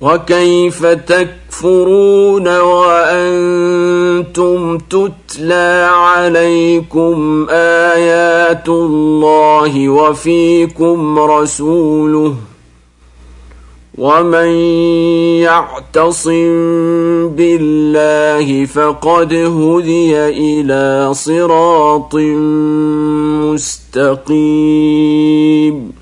وكيف تكفرون وأنتم تتلى عليكم آيات الله وفيكم رسوله ومن يعتصم بالله فقد هدي إلى صراط مستقيم.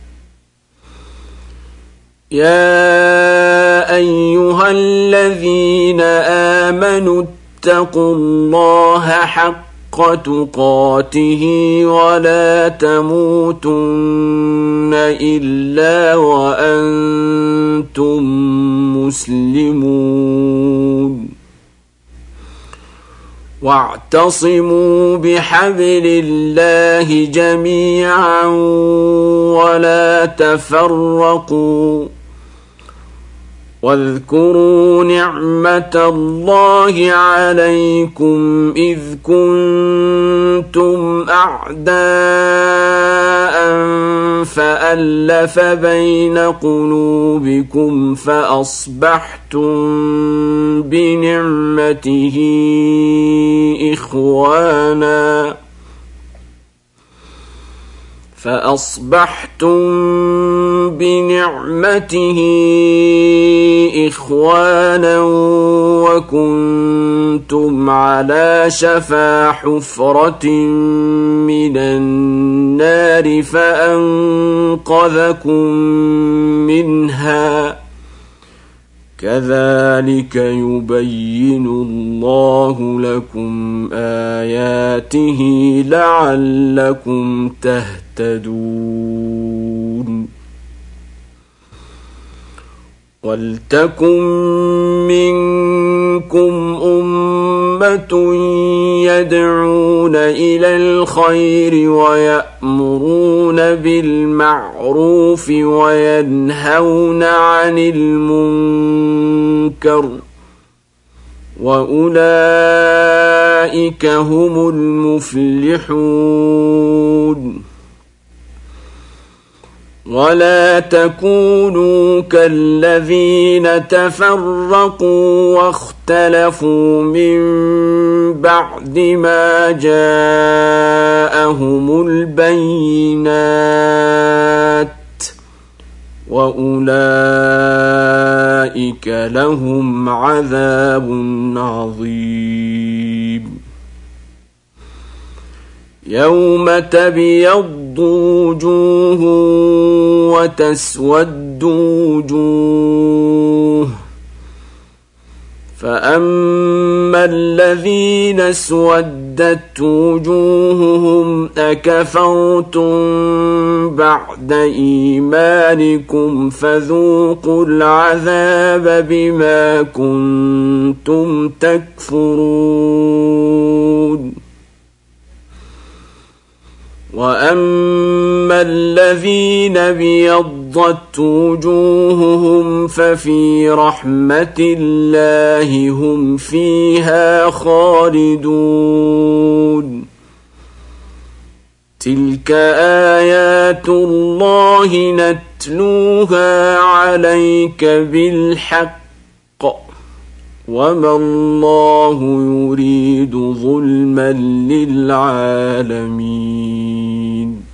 يا أيها الذين آمنوا اتقوا الله حق تقاته ولا تموتن إلا وأنتم مسلمون. واعتصموا بحبل الله جميعا ولا تفرقوا واذكروا نعمة الله عليكم إذ كنتم أعداء فألف بين قلوبكم فأصبحتم بنعمته إخوانا وكنتم على شفا حفرة من النار فأنقذكم منها. كذلك يبين الله لكم آياته لعلكم تهتدون. ولتكن منكم أمة يدعون إلى الخير ويأمرون بالمعروف وينهون عن المنكر وأولئك هم المفلحون. ولا تكونوا كالذين تفرقوا واختلفوا من بعد ما جاءهم البينات وأولئك لهم عذاب عظيم. يوم تبيض وجوه وتسود وجوه فأما الذين اسودت وجوههم أكفرتم بعد إيمانكم فذوقوا العذاب بما كنتم تكفرون. وأما الذين ابيضت وجوههم ففي رحمة الله هم فيها خالدون. تلك آيات الله نتلوها عليك بالحق وما الله يريد ظلما للعالمين.